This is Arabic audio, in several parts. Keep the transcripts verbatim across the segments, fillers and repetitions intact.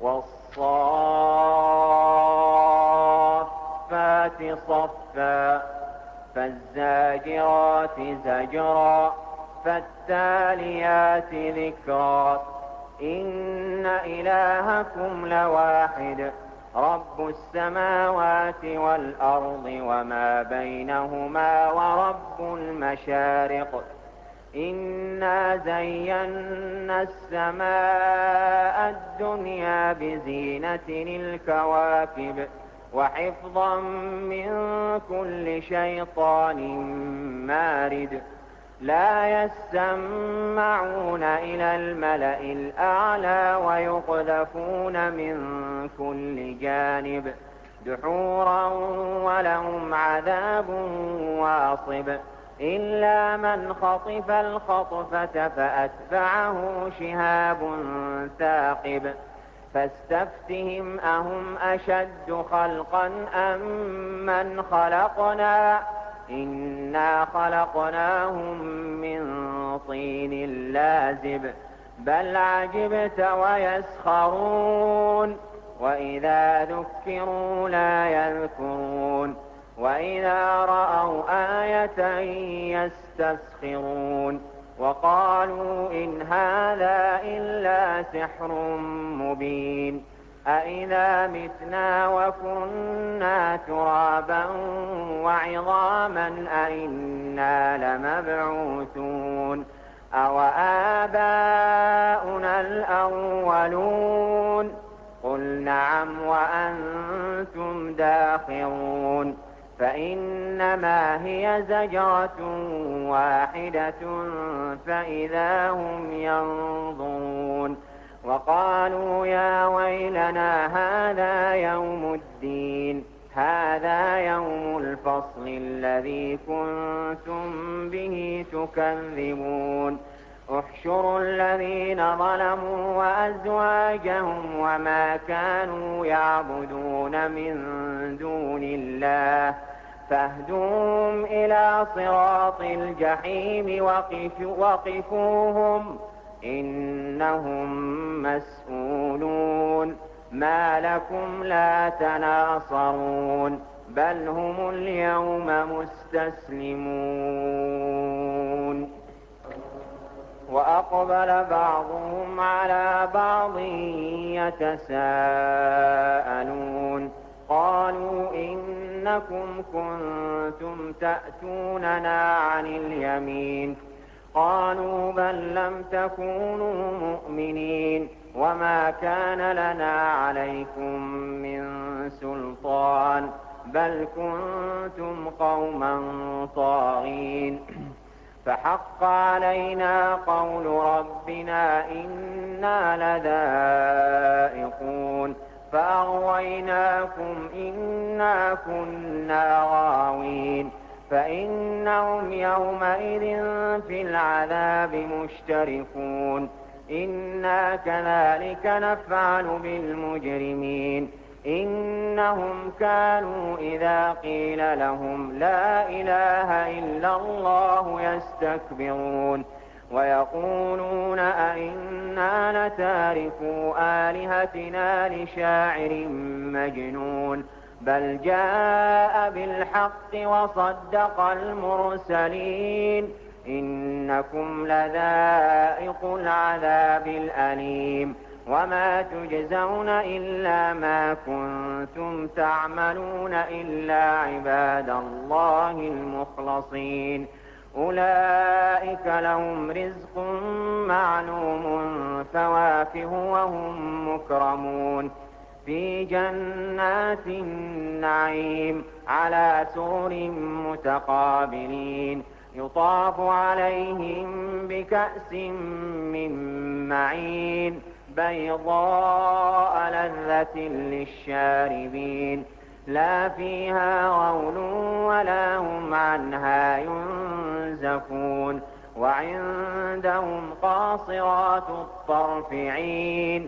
والصافات صفا فالزاجرات زجرا فالتاليات ذكرا إن إلهكم لواحد رب السماوات والأرض وما بينهما ورب المشارق إنا زينا السماء الدنيا بزينة الكواكب وحفظا من كل شيطان مارد لا يسمعون إلى الملأ الأعلى ويقذفون من كل جانب دحورا ولهم عذاب واصب إلا من خطف الخطفة فأتبعه شهاب ثاقب فاستفتهم أهم أشد خلقا أم من خلقنا إنا خلقناهم من طين لازب بل عجبت ويسخرون وإذا ذكروا لا يذكرون وإذا رأوا آية يستسخرون وقالوا إن هذا إلا سحر مبين أإذا متنا وكنا ترابا وعظاما أإنا لمبعوثون أوآباؤنا الأولون قل نعم وأنتم داخرون فإنما هي زجرة واحدة فإذا هم ينظرون وقالوا يا ويلنا هذا يوم الدين هذا يوم الفصل الذي كنتم به تكذبون احشروا الذين ظلموا وأزواجهم وما كانوا يعبدون من دون الله فاهدوهم إلى صراط الجحيم وقفوهم إنهم مسؤولون ما لكم لا تناصرون بل هم اليوم مستسلمون وأقبل بعضهم على بعض يتساءلون قالوا إنكم كنتم تأتوننا عن اليمين قالوا بل لم تكونوا مؤمنين وما كان لنا عليكم من سلطان بل كنتم قوما طاغين فحق علينا قول ربنا إنا لذائقون فأغويناكم إنا كنا غاوين فإنهم يومئذ في العذاب مشتركون إنا كذلك نفعل بالمجرمين إنهم كانوا إذا قيل لهم لا إله إلا الله يستكبرون ويقولون أئنا لتاركو آلهتنا لشاعر مجنون بل جاء بالحق وصدق المرسلين إنكم لذائق العذاب الأليم وما تجزون إلا ما كنتم تعملون إلا عباد الله المخلصين أولئك لهم رزق معلوم فواكه وهم مكرمون في جنات النعيم على سرر متقابلين يطاف عليهم بكأس من معين بيضاء لذة للشاربين لا فيها غول ولا هم عنها ينزفون وعندهم قاصرات الطرف عين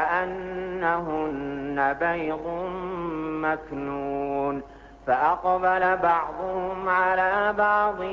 كأنهن بيض مكنون فأقبل بعضهم على بعض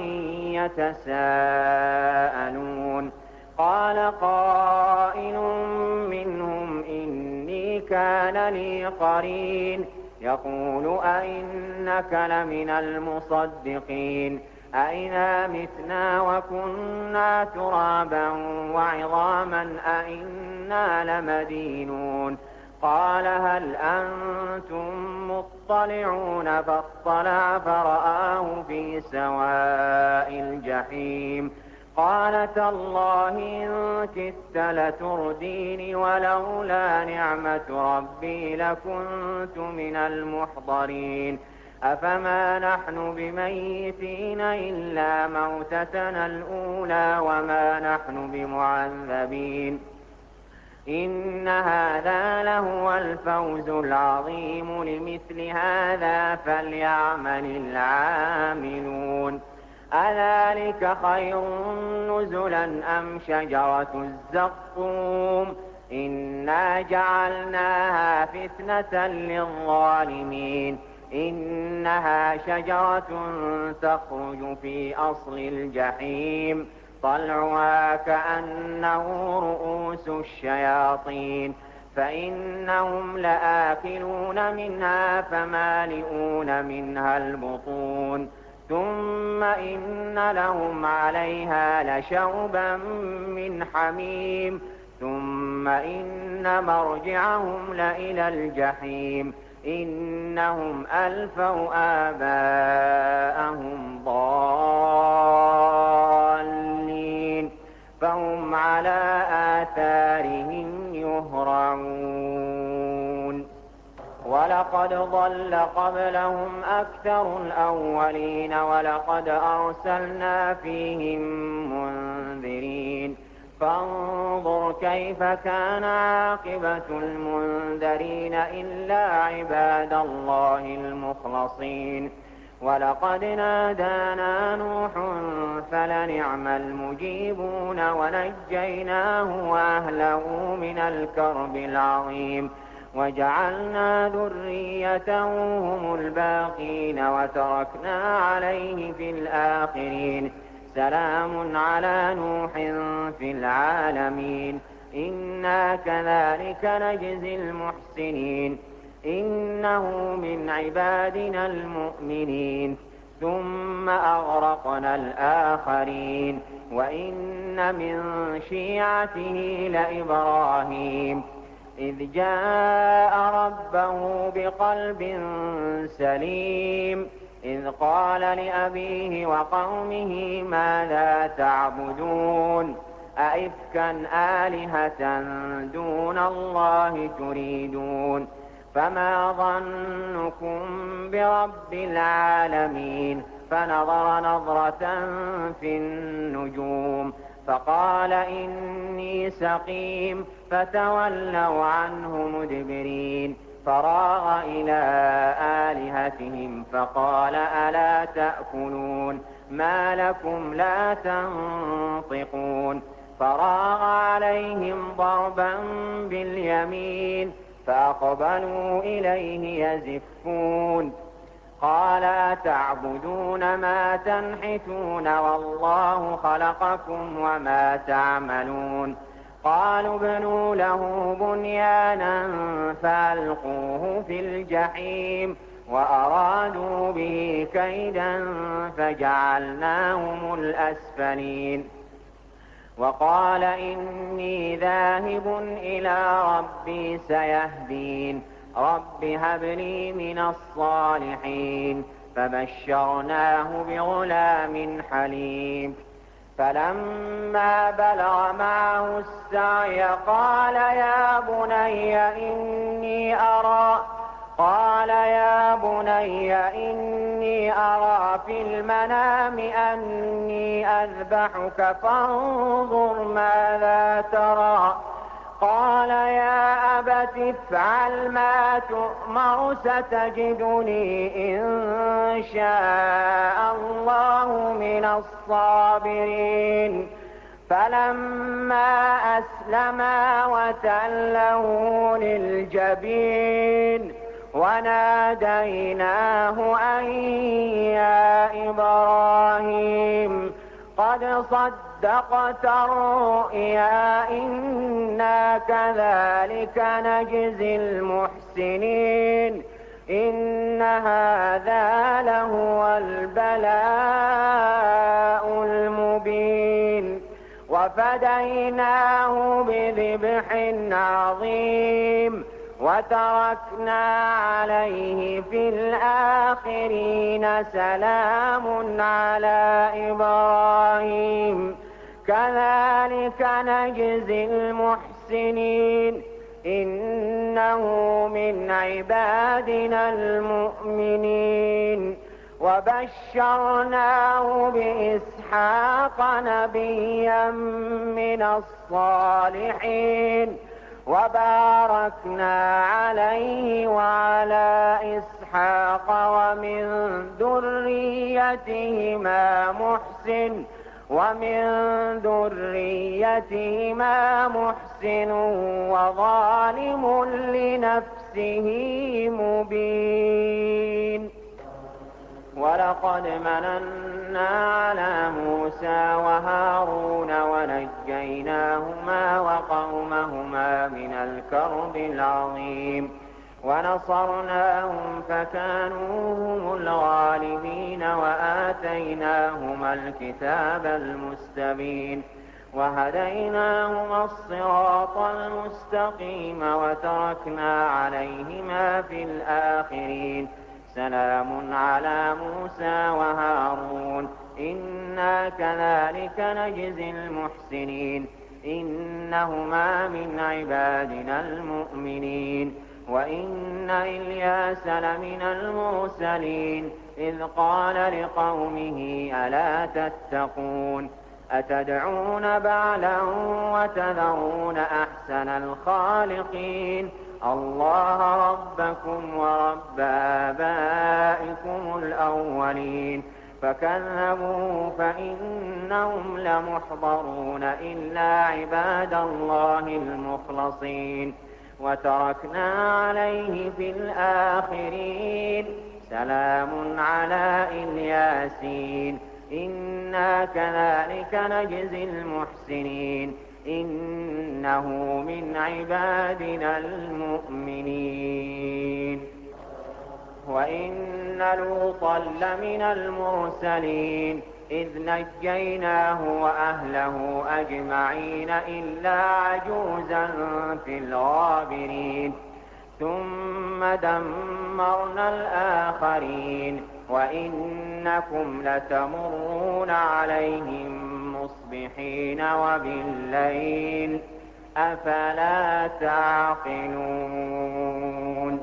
يتساءلون قال قائل منهم إني كان لي قرين يقول أئنك لمن المصدقين أئذا متنا وكنا ترابا وعظاما أئنا لمدينون قال هل أنتم مطلعون فاطلع فرآه في سواء الجحيم قال تالله إن كدت لتردين ولولا نعمة ربي لكنت من المحضرين أفما نحن بميتين إلا موتتنا الأولى وما نحن بمعذبين إن هذا لهو الفوز العظيم لمثل هذا فليعمل العاملون أذلك خير نزلا أم شجرة الزقوم إنا جعلناها فتنة للظالمين إنها شجرة تخرج في أصل الجحيم طلعها كأنه رؤوس الشياطين فإنهم لآكلون منها فمالئون منها البطون ثم إن لهم عليها لشوبا من حميم ثم إن مرجعهم لإلى الجحيم إنهم ألفوا آباءهم ضالين فهم على آثارهم يهرعون ولقد ضل قبلهم أكثر الأولين ولقد أرسلنا فيهم منذرين فانظر كيف كان عاقبة المنذرين إلا عباد الله المخلصين ولقد نادانا نوح فلنعم المجيبون ونجيناه وأهله من الكرب العظيم وجعلنا ذريته هم الباقين وتركنا عليه في الآخرين سلام على نوح في العالمين إنا كذلك نجزي المحسنين إنه من عبادنا المؤمنين ثم أغرقنا الآخرين وإن من شيعته لإبراهيم إذ جاء ربه بقلب سليم إذ قال لأبيه وقومه ماذا تعبدون أئفكا آلهة دون الله تريدون فما ظنكم برب العالمين فنظر نظرة في النجوم فقال إني سقيم فتولوا عنه مدبرين فراغ إلى آلهتهم فقال ألا تأكلون ما لكم لا تنطقون فراغ عليهم ضربا باليمين فأقبلوا إليه يزفون قال أتعبدون ما تنحتون والله خلقكم وما تعملون قالوا ابنوا له بنيانا فألقوه في الجحيم وأرادوا به كيدا فجعلناهم الأسفلين وقال إني ذاهب إلى ربي سيهدين رب هب لي من الصالحين فبشرناه بغلام حليم فلما بلغ معه السعي قال يا بني إني أرى قال يا بني إني أرى في المنام أني أذبحك فانظر ماذا ترى قال يا أبت افعل ما تؤمر ستجدني إن شاء الله من الصابرين فلما أسلما وتله للجبين وناديناه أن يا إبراهيم قد صدقت صدقت الرؤيا إنا كذلك نجزي المحسنين إن هذا لهو البلاء المبين وفديناه بذبح عظيم وتركنا عليه في الآخرين سلام على إبراهيم كذلك نجزي المحسنين إنه من عبادنا المؤمنين وبشرناه بإسحاق نبيا من الصالحين وباركنا عليه وعلى إسحاق ومن ذريتهما محسن ومن ذريتهما محسن وظالم لنفسه مبين ولقد مننا على موسى وهارون ونجيناهما وقومهما من الكرب العظيم ونصرناهم فكانوا هم الغالبين وآتيناهما الكتاب المستبين وهديناهما الصراط المستقيم وتركنا عليهما في الآخرين سلام على موسى وهارون إنا كذلك نجزي المحسنين إنهما من عبادنا المؤمنين وإن إلياس لمن المرسلين إذ قال لقومه ألا تتقون أتدعون بعلا وتذرون أحسن الخالقين الله ربكم ورب آبائكم الأولين فكذبوه فإنهم لمحضرون إلا عباد الله المخلصين وتركنا عليه في الآخرين سلام على الياسين إنا كذلك نجزي المحسنين إنه من عبادنا المؤمنين وإن لوطا لمن المرسلين إذ نجيناه وأهله أجمعين إلا عجوزا في الغابرين ثم دمرنا الآخرين وإنكم لتمرون عليهم مصبحين وبالليل أفلا تعقلون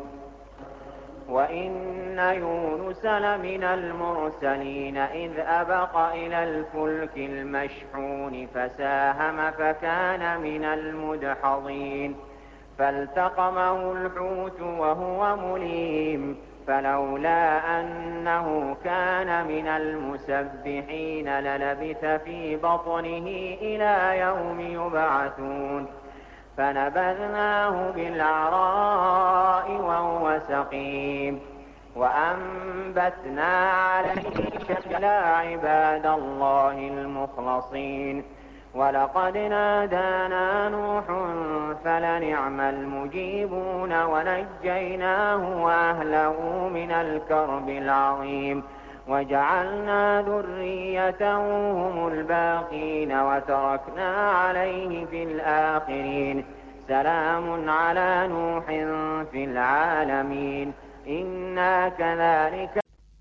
وإن يونس لمن المرسلين إذ أبق إلى الفلك المشحون فساهم فكان من المدحضين فالتقمه الحوت وهو مليم فلولا أنه كان من المسبحين للبث في بطنه إلى يوم يبعثون فنبذناه بالعراء وهو سقيم وأنبتنا عليه شجرا عباد الله المخلصين ولقد نادانا نوح فلنعم المجيبون ونجيناه وأهله من الكرب العظيم وجعلنا ذريته هم الباقين وتركنا عليه في الآخرين سلام على نوح في العالمين إنا كذلك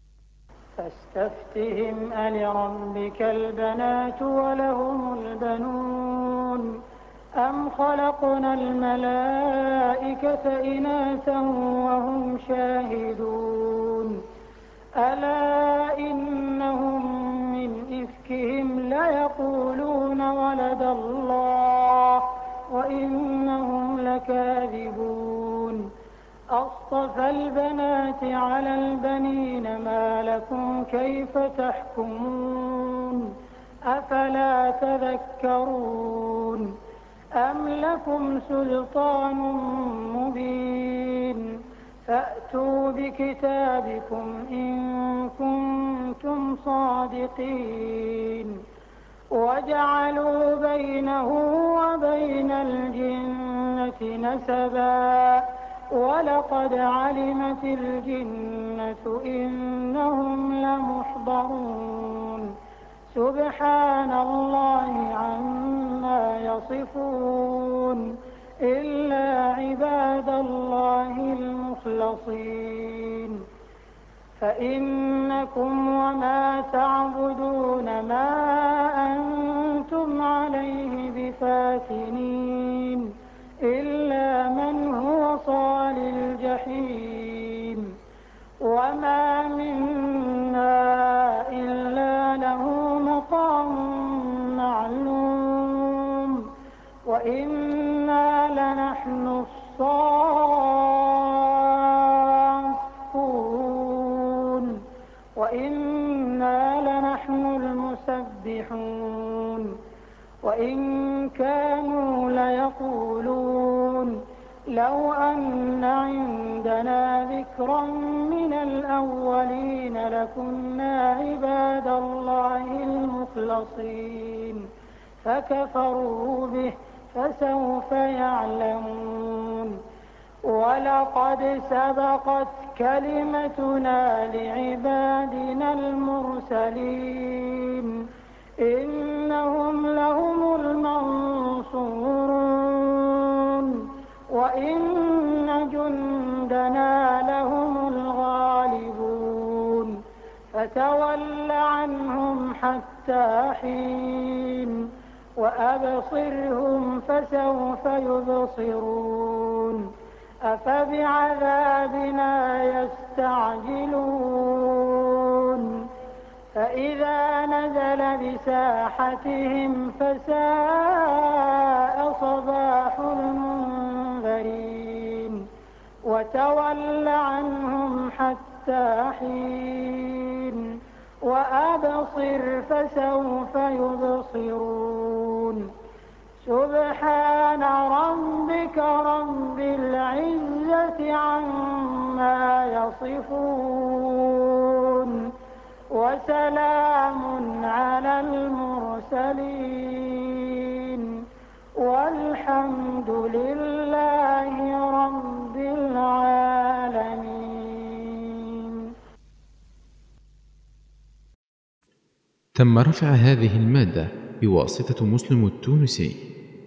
فاستفتهم ألربك البنات ولهم البنون أم خلقنا الملائكة إناثا وهم شاهدون ألا إنهم من إفكهم ليقولون ولد الله وإنهم لكاذبون أصطفى البنات على البنين ما لكم كيف تحكمون أفلا تذكرون أم لكم سلطان مبين فأتوا بكتابكم إن كنتم صادقين وجعلوا بينه وبين الجنة نسبا ولقد علمت الجنة إنهم لمحضرون سبحان الله عما يصفون إلا عباد الله المخلصين فإنكم وما تعبدون ما أنتم عليه بفاتنين إلا من هو صال الجحيم وما منا إلا له مقام معلوم وإنا لنحن الصافون وإنا لنحن المسبحون وإن كانوا ليقولون لو أن عندنا ذكرا من الأولين لكنا عباد الله المخلصين فكفروا به فسوف يعلمون ولقد سبقت كلمتنا لعبادنا المرسلين إنهم لهم المنصورون وإن جندنا لهم الغالبون فتول عنهم حتى حين وأبصرهم فسوف يبصرون أفبعذابنا يستعجلون فإذا نزل بساحتهم فساء صباح المنذرين وتول عنهم حتى حين وأبصر فسوف يبصرون سبحان ربك رب العزة عما يصفون وسلام على المرسلين والحمد لله رب العالمين. تم رفع هذه المادة بواسطة مسلم التونسي.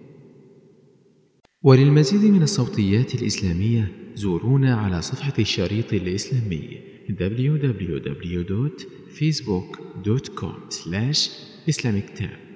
وللمزيد من الصوتيات الإسلامية زورونا على صفحة الشريط الإسلامي دبليو دبليو دبليو دوت فيسبوك دوت كوم سلاش إسلاميك تاب.